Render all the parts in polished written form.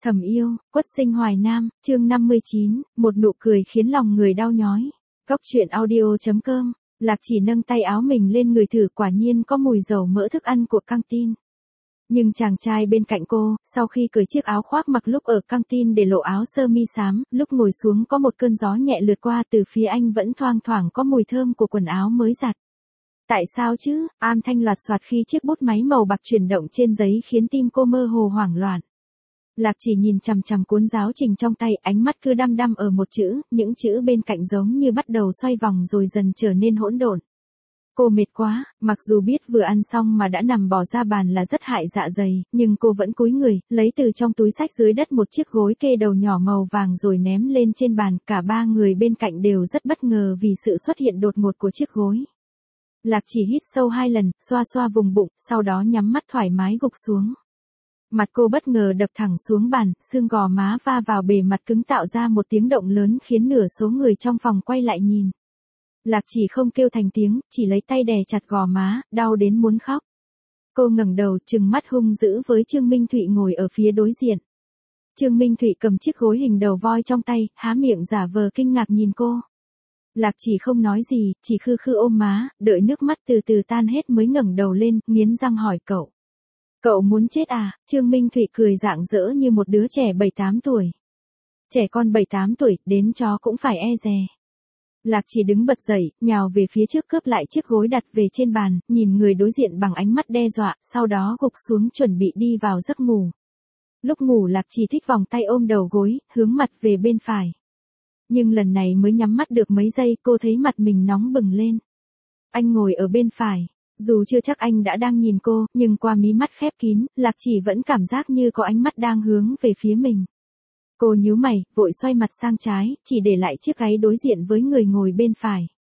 Thầm yêu, Quất sinh Hoài Nam, chương 59, một nụ cười khiến lòng người đau nhói. Góc truyện audio.com, Lạc Chỉ nâng tay áo mình lên người thử, quả nhiên có mùi dầu mỡ thức ăn của căng tin. Nhưng chàng trai bên cạnh cô, sau khi cởi chiếc áo khoác mặc lúc ở căng tin để lộ áo sơ mi xám, lúc ngồi xuống có một cơn gió nhẹ lướt qua, từ phía anh vẫn thoang thoảng có mùi thơm của quần áo mới giặt. Tại sao chứ? Âm thanh loạt soạt khi chiếc bút máy màu bạc chuyển động trên giấy khiến tim cô mơ hồ hoảng loạn. Lạc Chỉ nhìn chằm chằm cuốn giáo trình trong tay, ánh mắt cứ đăm đăm ở một chữ, những chữ bên cạnh giống như bắt đầu xoay vòng rồi dần trở nên hỗn độn. Cô mệt quá, mặc dù biết vừa ăn xong mà đã nằm bò ra bàn là rất hại dạ dày, nhưng cô vẫn cúi người, lấy từ trong túi xách dưới đất một chiếc gối kê đầu nhỏ màu vàng rồi ném lên trên bàn. Cả ba người bên cạnh đều rất bất ngờ vì sự xuất hiện đột ngột của chiếc gối. Lạc Chỉ hít sâu 2 lần, xoa xoa vùng bụng, sau đó nhắm mắt thoải mái gục xuống. Mặt cô bất ngờ đập thẳng xuống bàn, xương gò má va vào bề mặt cứng tạo ra một tiếng động lớn khiến nửa số người trong phòng quay lại nhìn. Lạc Chỉ không kêu thành tiếng, chỉ lấy tay đè chặt gò má, đau đến muốn khóc. Cô ngẩng đầu trừng mắt hung dữ với Trương Minh Thụy ngồi ở phía đối diện. Trương Minh Thụy cầm chiếc gối hình đầu voi trong tay, há miệng giả vờ kinh ngạc nhìn cô. Lạc Chỉ không nói gì, chỉ khư khư ôm má, đợi nước mắt từ từ tan hết mới ngẩng đầu lên, nghiến răng hỏi cậu. Cậu muốn chết à? Trương Minh Thụy cười rạng rỡ như một đứa trẻ 7-8 tuổi. Trẻ con 7-8 tuổi, đến chó cũng phải e dè. Lạc Chỉ đứng bật dậy, nhào về phía trước cướp lại chiếc gối đặt về trên bàn, nhìn người đối diện bằng ánh mắt đe dọa, sau đó gục xuống chuẩn bị đi vào giấc ngủ. Lúc ngủ Lạc Chỉ thích vòng tay ôm đầu gối, hướng mặt về bên phải. Nhưng lần này mới nhắm mắt được mấy giây cô thấy mặt mình nóng bừng lên. Anh ngồi ở bên phải. Dù chưa chắc anh đã đang nhìn cô, nhưng qua mí mắt khép kín, Lạc Chỉ vẫn cảm giác như có ánh mắt đang hướng về phía mình. Cô nhíu mày, vội xoay mặt sang trái, chỉ để lại chiếc gáy đối diện với người ngồi bên phải.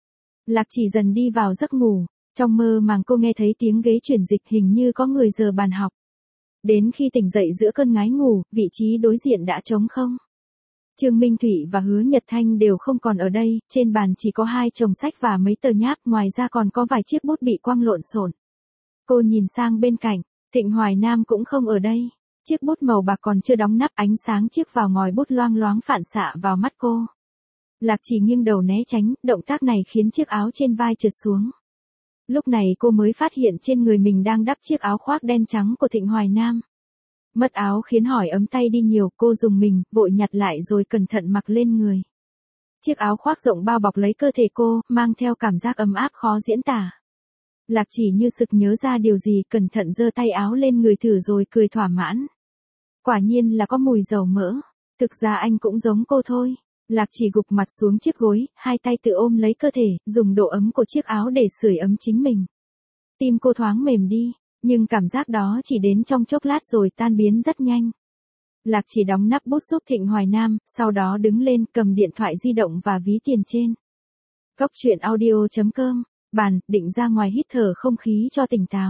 Lạc Chỉ dần đi vào giấc ngủ, trong mơ màng cô nghe thấy tiếng ghế chuyển dịch, hình như có người giờ bàn học. Đến khi tỉnh dậy giữa cơn ngái ngủ, vị trí đối diện đã trống không. Trương Minh Thụy và Hứa Nhật Thanh đều không còn ở đây, trên bàn chỉ có 2 chồng sách và mấy tờ nháp, ngoài ra còn có vài chiếc bút bị quăng lộn xộn. Cô nhìn sang bên cạnh, Thịnh Hoài Nam cũng không ở đây. Chiếc bút màu bạc còn chưa đóng nắp, ánh sáng chiếc vào ngòi bút loang loáng phản xạ vào mắt cô. Lạc Chỉ nghiêng đầu né tránh, động tác này khiến chiếc áo trên vai trượt xuống. Lúc này cô mới phát hiện trên người mình đang đắp chiếc áo khoác đen trắng của Thịnh Hoài Nam. Mất áo khiến hỏi ấm tay đi nhiều, cô dùng mình, vội nhặt lại rồi cẩn thận mặc lên người. Chiếc áo khoác rộng bao bọc lấy cơ thể cô, mang theo cảm giác ấm áp khó diễn tả. Lạc Chỉ như sực nhớ ra điều gì, cẩn thận giơ tay áo lên người thử rồi cười thỏa mãn. Quả nhiên là có mùi dầu mỡ. Thực ra anh cũng giống cô thôi. Lạc Chỉ gục mặt xuống chiếc gối, 2 tay tự ôm lấy cơ thể, dùng độ ấm của chiếc áo để sưởi ấm chính mình. Tim cô thoáng mềm đi. Nhưng cảm giác đó chỉ đến trong chốc lát rồi tan biến rất nhanh. Lạc Chỉ đóng nắp bút giúp Thịnh Hoài Nam, sau đó đứng lên cầm điện thoại di động và ví tiền trên. Góc truyện audio.com, bàn, định ra ngoài hít thở không khí cho tỉnh táo.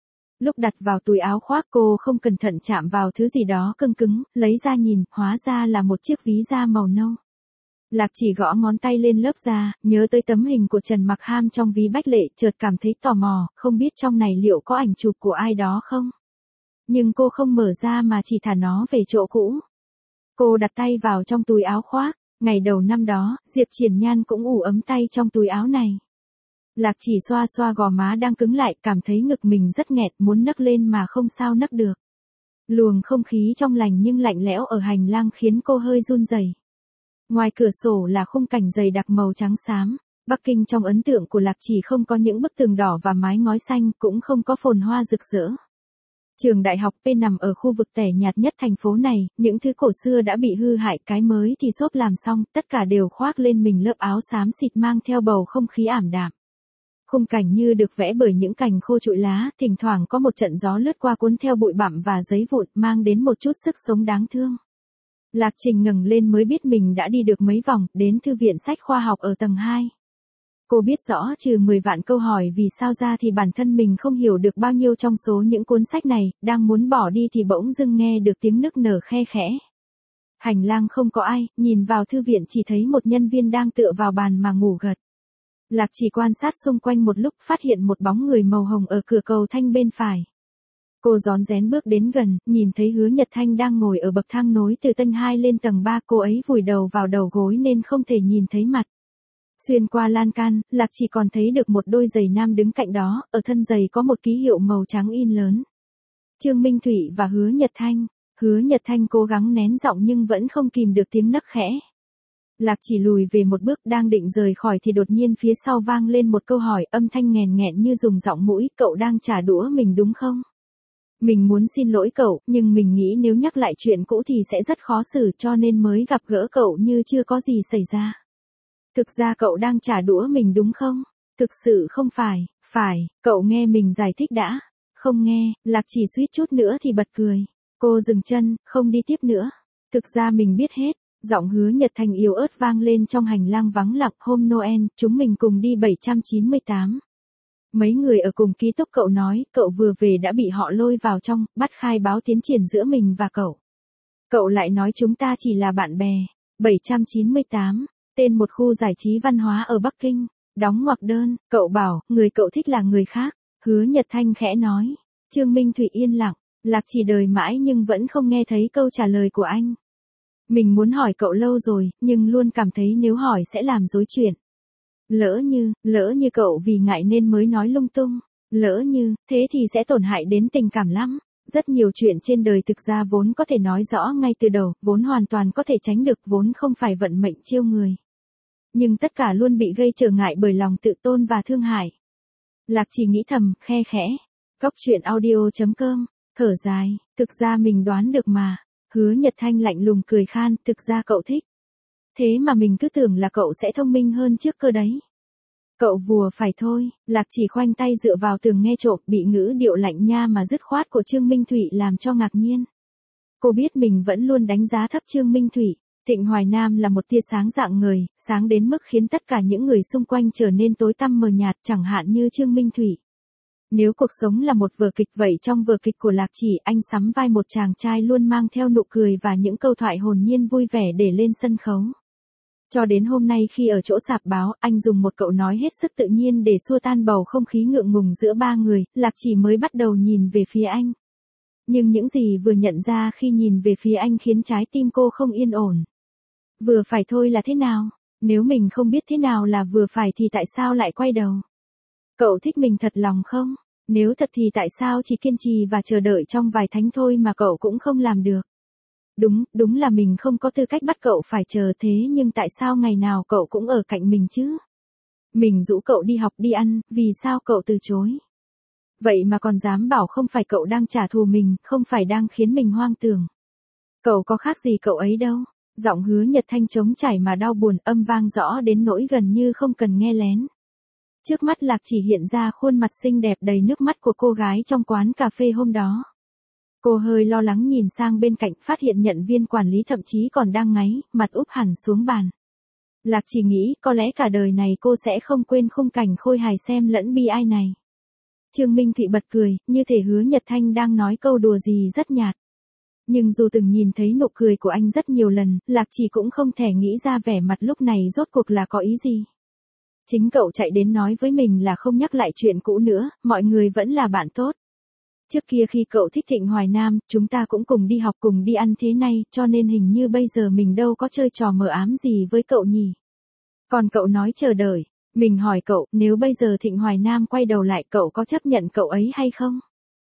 Lúc đặt vào túi áo khoác cô không cẩn thận chạm vào thứ gì đó cứng cứng, lấy ra nhìn, hóa ra là một chiếc ví da màu nâu. Lạc Chỉ gõ ngón tay lên lớp da, nhớ tới tấm hình của Trần Mặc Ham trong ví Bách Lệ, chợt cảm thấy tò mò, không biết trong này liệu có ảnh chụp của ai đó không? Nhưng cô không mở ra mà chỉ thả nó về chỗ cũ. Cô đặt tay vào trong túi áo khoác, ngày đầu năm đó, Diệp Triển Nhan cũng ủ ấm tay trong túi áo này. Lạc Chỉ xoa xoa gò má đang cứng lại, cảm thấy ngực mình rất nghẹt, muốn nấc lên mà không sao nấc được. Luồng không khí trong lành nhưng lạnh lẽo ở hành lang khiến cô hơi run rẩy. Ngoài cửa sổ là khung cảnh dày đặc màu trắng xám. Bắc Kinh trong ấn tượng của Lạc Chỉ không có những bức tường đỏ và mái ngói xanh, cũng không có phồn hoa rực rỡ. Trường đại học P nằm ở khu vực tẻ nhạt nhất thành phố này, những thứ cổ xưa đã bị hư hại, cái mới thì xốp làm xong, tất cả đều khoác lên mình lớp áo xám xịt mang theo bầu không khí ảm đạm. Khung cảnh như được vẽ bởi những cành khô trụi lá, thỉnh thoảng có một trận gió lướt qua cuốn theo bụi bặm và giấy vụn, mang đến một chút sức sống đáng thương. Lạc Trình ngẩng lên mới biết mình đã đi được mấy vòng, đến thư viện sách khoa học ở tầng 2. Cô biết rõ trừ 10 vạn câu hỏi vì sao ra thì bản thân mình không hiểu được bao nhiêu trong số những cuốn sách này, đang muốn bỏ đi thì bỗng dưng nghe được tiếng nức nở khe khẽ. Hành lang không có ai, nhìn vào thư viện chỉ thấy một nhân viên đang tựa vào bàn mà ngủ gật. Lạc Chỉ quan sát xung quanh một lúc phát hiện một bóng người màu hồng ở cửa cầu thang bên phải. Cô rón rén bước đến gần, nhìn thấy Hứa Nhật Thanh đang ngồi ở bậc thang nối từ tầng 2 lên tầng 3, cô ấy vùi đầu vào đầu gối nên không thể nhìn thấy mặt. Xuyên qua lan can, Lạc chỉ còn thấy được một đôi giày nam đứng cạnh đó, ở thân giày có một ký hiệu màu trắng in lớn. Trương Minh Thụy và Hứa Nhật Thanh. Hứa Nhật Thanh cố gắng nén giọng nhưng vẫn không kìm được tiếng nấc khẽ. Lạc chỉ lùi về một bước đang định rời khỏi thì đột nhiên phía sau vang lên một câu hỏi, âm thanh nghèn nghẹn như dùng giọng mũi, cậu đang trả đũa mình đúng không? Mình muốn xin lỗi cậu, nhưng mình nghĩ nếu nhắc lại chuyện cũ thì sẽ rất khó xử cho nên mới gặp gỡ cậu như chưa có gì xảy ra. Thực ra cậu đang trả đũa mình đúng không? Thực sự không phải, cậu nghe mình giải thích đã. Không nghe, Lạc chỉ suýt chút nữa thì bật cười. Cô dừng chân, không đi tiếp nữa. Thực ra mình biết hết. Giọng Hứa Nhật Thanh yếu ớt vang lên trong hành lang vắng lặng. Hôm Noel, chúng mình cùng đi 798. Mấy người ở cùng ký túc cậu nói, cậu vừa về đã bị họ lôi vào trong, bắt khai báo tiến triển giữa mình và cậu. Cậu lại nói chúng ta chỉ là bạn bè. 798, tên một khu giải trí văn hóa ở Bắc Kinh. Đóng ngoặc đơn, cậu bảo, người cậu thích là người khác. Hứa Nhật Thanh khẽ nói. Trương Minh Thụy yên lặng, Lạc chỉ đời mãi nhưng vẫn không nghe thấy câu trả lời của anh. Mình muốn hỏi cậu lâu rồi, nhưng luôn cảm thấy nếu hỏi sẽ làm rối chuyện. Lỡ như cậu vì ngại nên mới nói lung tung. Lỡ như, thế thì sẽ tổn hại đến tình cảm lắm. Rất nhiều chuyện trên đời thực ra vốn có thể nói rõ ngay từ đầu, vốn hoàn toàn có thể tránh được, vốn không phải vận mệnh chiêu người. Nhưng tất cả luôn bị gây trở ngại bởi lòng tự tôn và thương hại. Lạc chỉ nghĩ thầm, khe khẽ. Góc truyện audio.com, thở dài, thực ra mình đoán được mà. Hứa Nhật Thanh lạnh lùng cười khan, thực ra cậu thích. Thế mà mình cứ tưởng là cậu sẽ thông minh hơn trước cơ đấy. Cậu vừa phải thôi, Lạc chỉ khoanh tay dựa vào tường nghe trộm, bị ngữ điệu lạnh nha mà dứt khoát của Trương Minh Thụy làm cho ngạc nhiên. Cô biết mình vẫn luôn đánh giá thấp Trương Minh Thụy. Thịnh Hoài Nam là một tia sáng rạng ngời, sáng đến mức khiến tất cả những người xung quanh trở nên tối tăm mờ nhạt, chẳng hạn như Trương Minh Thụy. Nếu cuộc sống là một vở kịch vậy trong vở kịch của Lạc chỉ anh sắm vai một chàng trai luôn mang theo nụ cười và những câu thoại hồn nhiên vui vẻ để lên sân khấu. Cho đến hôm nay khi ở chỗ sạp báo, anh dùng một câu nói hết sức tự nhiên để xua tan bầu không khí ngượng ngùng giữa ba người, Lạc chỉ mới bắt đầu nhìn về phía anh. Nhưng những gì vừa nhận ra khi nhìn về phía anh khiến trái tim cô không yên ổn. Vừa phải thôi là thế nào? Nếu mình không biết thế nào là vừa phải thì tại sao lại quay đầu? Cậu thích mình thật lòng không? Nếu thật thì tại sao chỉ kiên trì và chờ đợi trong vài tháng thôi mà cậu cũng không làm được? Đúng là mình không có tư cách bắt cậu phải chờ thế nhưng tại sao ngày nào cậu cũng ở cạnh mình chứ? Mình rủ cậu đi học đi ăn, vì sao cậu từ chối? Vậy mà còn dám bảo không phải cậu đang trả thù mình, không phải đang khiến mình hoang tưởng. Cậu có khác gì cậu ấy đâu. Giọng Hứa Nhật Thanh trống trải mà đau buồn, âm vang rõ đến nỗi gần như không cần nghe lén. Trước mắt Lạc chỉ hiện ra khuôn mặt xinh đẹp đầy nước mắt của cô gái trong quán cà phê hôm đó. Cô hơi lo lắng nhìn sang bên cạnh, phát hiện nhận viên quản lý thậm chí còn đang ngáy, mặt úp hẳn xuống bàn. Lạc chỉ nghĩ có lẽ cả đời này cô sẽ không quên khung cảnh khôi hài xem lẫn bi ai này. Trương Minh Thụy bật cười, như thể Hứa Nhật Thanh đang nói câu đùa gì rất nhạt. Nhưng dù từng nhìn thấy nụ cười của anh rất nhiều lần, Lạc chỉ cũng không thể nghĩ ra vẻ mặt lúc này rốt cuộc là có ý gì. Chính cậu chạy đến nói với mình là không nhắc lại chuyện cũ nữa, mọi người vẫn là bạn tốt. Trước kia khi cậu thích Thịnh Hoài Nam, chúng ta cũng cùng đi học cùng đi ăn thế này, cho nên hình như bây giờ mình đâu có chơi trò mờ ám gì với cậu nhỉ. Còn cậu nói chờ đợi, mình hỏi cậu, nếu bây giờ Thịnh Hoài Nam quay đầu lại cậu có chấp nhận cậu ấy hay không?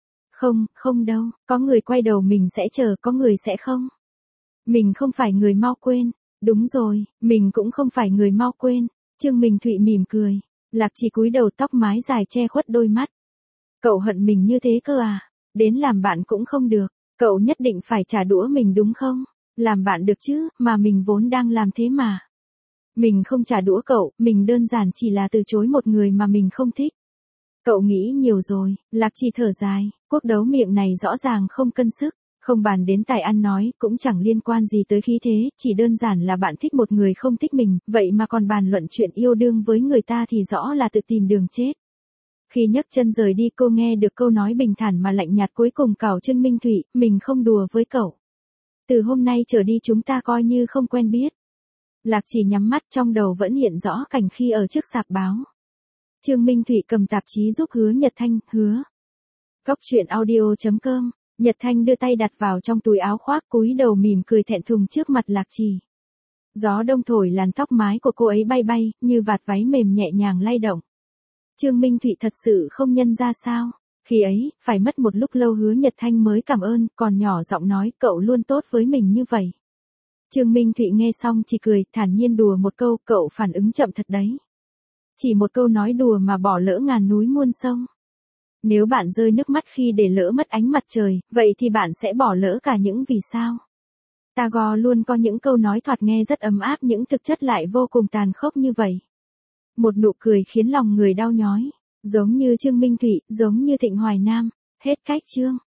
Không đâu, có người quay đầu mình sẽ chờ, có người sẽ không. Mình không phải người mau quên. Đúng rồi, mình cũng không phải người mau quên. Trương Minh Thụy mỉm cười. Lạc chỉ cúi đầu, tóc mái dài che khuất đôi mắt. Cậu hận mình như thế cơ à? Đến làm bạn cũng không được. Cậu nhất định phải trả đũa mình đúng không? Làm bạn được chứ, mà mình vốn đang làm thế mà. Mình không trả đũa cậu, mình đơn giản chỉ là từ chối một người mà mình không thích. Cậu nghĩ nhiều rồi, Lạc chỉ thở dài, cuộc đấu miệng này rõ ràng không cân sức, không bàn đến tài ăn nói, cũng chẳng liên quan gì tới khí thế, chỉ đơn giản là bạn thích một người không thích mình, vậy mà còn bàn luận chuyện yêu đương với người ta thì rõ là tự tìm đường chết. Khi nhấc chân rời đi cô nghe được câu nói bình thản mà lạnh nhạt cuối cùng của Trương Minh Thụy, mình không đùa với cậu. Từ hôm nay trở đi chúng ta coi như không quen biết. Lạc chỉ nhắm mắt, trong đầu vẫn hiện rõ cảnh khi ở trước sạp báo. Trương Minh Thụy cầm tạp chí giúp Hứa Nhật Thanh, hứa. Cốc truyện audio.com. Nhật Thanh đưa tay đặt vào trong túi áo khoác, cúi đầu mỉm cười thẹn thùng trước mặt Lạc Trì. Gió đông thổi làn tóc mái của cô ấy bay bay, như vạt váy mềm nhẹ nhàng lay động. Trương Minh Thụy thật sự không nhận ra sao. Khi ấy, phải mất một lúc lâu Hứa Nhật Thanh mới cảm ơn, còn nhỏ giọng nói cậu luôn tốt với mình như vậy. Trương Minh Thụy nghe xong chỉ cười, thản nhiên đùa một câu, cậu phản ứng chậm thật đấy. Chỉ một câu nói đùa mà bỏ lỡ ngàn núi muôn sông. Nếu bạn rơi nước mắt khi để lỡ mất ánh mặt trời, vậy thì bạn sẽ bỏ lỡ cả những vì sao. Tagore luôn có những câu nói thoạt nghe rất ấm áp nhưng thực chất lại vô cùng tàn khốc như vậy. Một nụ cười khiến lòng người đau nhói. Giống như Trương Minh Thụy, giống như Thịnh Hoài Nam. Hết cách chương.